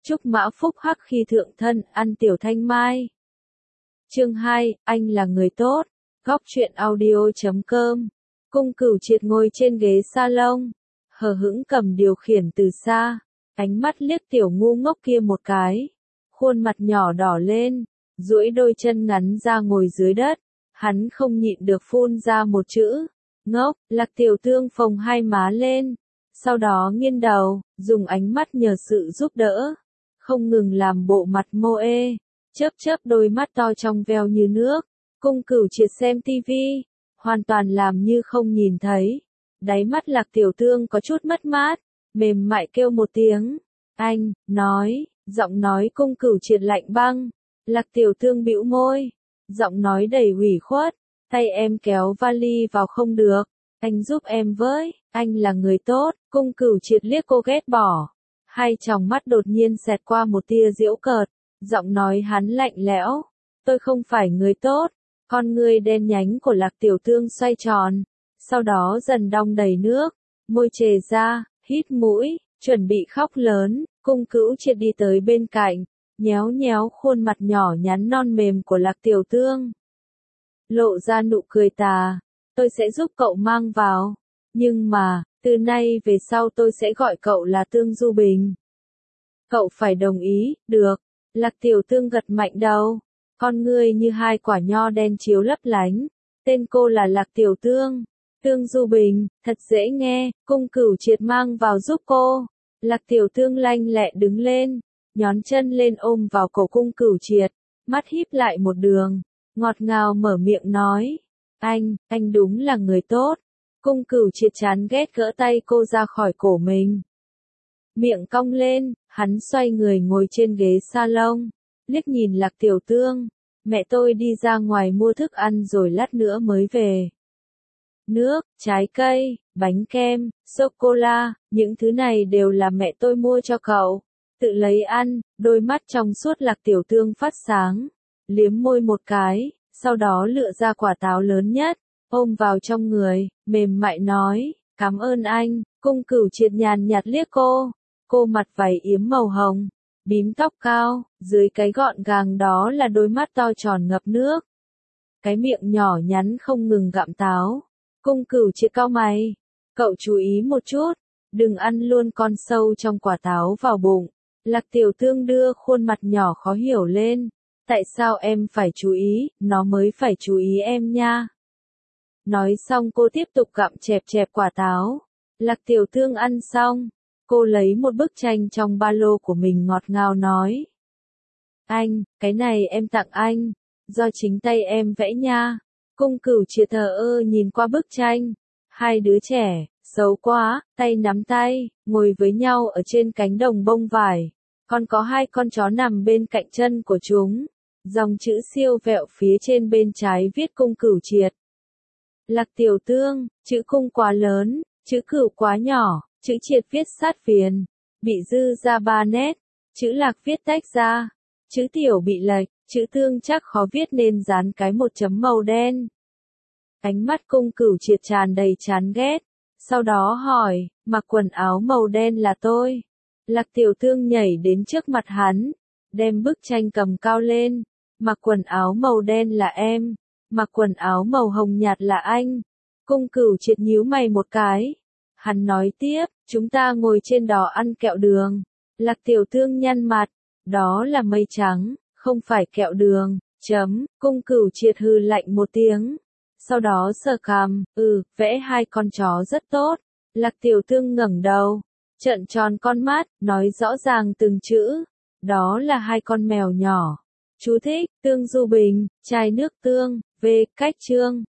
Chúc mã phúc hắc khi thượng thân, ăn tiểu thanh mai. Chương 2, anh là người tốt. Góc truyện audio.com. Cung Cửu Triệt ngồi trên ghế salon, hờ hững cầm điều khiển từ xa, ánh mắt liếc tiểu ngu ngốc kia một cái, khuôn mặt nhỏ đỏ lên, duỗi đôi chân ngắn ra ngồi dưới đất, hắn không nhịn được phun ra một chữ, ngốc. Lạc Tiểu Tương phồng hai má lên, sau đó nghiêng đầu, dùng ánh mắt nhờ sự giúp đỡ, không ngừng làm bộ mặt mô ê, chớp chớp đôi mắt to trong veo như nước. Cung Cửu Triệt xem tivi, hoàn toàn làm như không nhìn thấy. Đáy mắt Lạc Tiểu Tương có chút mất mát, mềm mại kêu một tiếng. Anh, nói, giọng nói Cung Cửu Triệt lạnh băng. Lạc Tiểu Tương bĩu môi, giọng nói đầy ủy khuất. Tay em kéo vali vào không được, anh giúp em với, anh là người tốt. Cung Cửu Triệt liếc cô ghét bỏ. Hai tròng mắt đột nhiên xẹt qua một tia giễu cợt, giọng nói hắn lạnh lẽo. Tôi không phải người tốt. Con ngươi đen nhánh của Lạc Tiểu Tương xoay tròn, sau đó dần đong đầy nước, môi trề ra, hít mũi, chuẩn bị khóc lớn. Cung Cửu Triệt đi tới bên cạnh, nhéo nhéo khuôn mặt nhỏ nhắn non mềm của Lạc Tiểu Tương, lộ ra nụ cười tà. Tôi sẽ giúp cậu mang vào, nhưng mà, từ nay về sau tôi sẽ gọi cậu là Tương Du Bình. Cậu phải đồng ý. Được. Lạc Tiểu Tương gật mạnh đầu, con ngươi như hai quả nho đen chiếu lấp lánh. Tên cô là Lạc Tiểu Tương. Tương Du Bình, thật dễ nghe. Cung Cửu Triệt mang vào giúp cô. Lạc Tiểu Tương lanh lẹ đứng lên, nhón chân lên ôm vào cổ Cung Cửu Triệt, mắt híp lại một đường, ngọt ngào mở miệng nói. Anh đúng là người tốt. Cung Cửu Triệt chán ghét gỡ tay cô ra khỏi cổ mình. Miệng cong lên, hắn xoay người ngồi trên ghế salon, liếc nhìn Lạc Tiểu Tương. Mẹ tôi đi ra ngoài mua thức ăn rồi lát nữa mới về. Nước, trái cây, bánh kem, sô-cô-la, những thứ này đều là mẹ tôi mua cho cậu. Tự lấy ăn. Đôi mắt trong suốt Lạc Tiểu Tương phát sáng, liếm môi một cái, sau đó lựa ra quả táo lớn nhất, ôm vào trong người, mềm mại nói, cảm ơn anh. Cung Cửu Triệt nhàn nhạt liếc cô. Cô mặc váy yếm màu hồng, bím tóc cao, dưới cái gọn gàng đó là đôi mắt to tròn ngập nước. Cái miệng nhỏ nhắn không ngừng gặm táo. Cung Cửu Triệt cau mày. Cậu chú ý một chút, đừng ăn luôn con sâu trong quả táo vào bụng. Lạc Tiểu Tương đưa khuôn mặt nhỏ khó hiểu lên. Tại sao em phải chú ý, nó mới phải chú ý em nha. Nói xong cô tiếp tục gặm chẹp chẹp quả táo. Lạc Tiểu Tương ăn xong, cô lấy một bức tranh trong ba lô của mình ngọt ngào nói. Anh, cái này em tặng anh, do chính tay em vẽ nha. Cung Cửu Triệt thờ ơ nhìn qua bức tranh. Hai đứa trẻ, xấu quá, tay nắm tay, ngồi với nhau ở trên cánh đồng bông vải. Còn có hai con chó nằm bên cạnh chân của chúng. Dòng chữ siêu vẹo phía trên bên trái viết Cung Cửu Triệt. Lạc Tiểu Tương, chữ cung quá lớn, chữ cửu quá nhỏ, chữ triệt viết sát viền, bị dư ra 3 nét, chữ lạc viết tách ra, chữ tiểu bị lệch, chữ tương chắc khó viết nên dán cái một chấm màu đen. Ánh mắt Cung Cửu Triệt tràn đầy chán ghét, sau đó hỏi, mặc quần áo màu đen là tôi. Lạc Tiểu Tương nhảy đến trước mặt hắn, đem bức tranh cầm cao lên, mặc quần áo màu đen là em, mặc quần áo màu hồng nhạt là anh. Cung Cửu Triệt nhíu mày một cái. Hắn nói tiếp, chúng ta ngồi trên đó ăn kẹo đường. Lạc Tiểu Tương nhăn mặt, đó là mây trắng, không phải kẹo đường. Cung Cửu Triệt hừ lạnh một tiếng, sau đó sờ cằm, vẽ hai con chó rất tốt. Lạc Tiểu Tương ngẩng đầu, trợn tròn con mắt, nói rõ ràng từng chữ, đó là hai con mèo nhỏ. Chú thích, Tương Du Bình, chai nước tương, cách chương.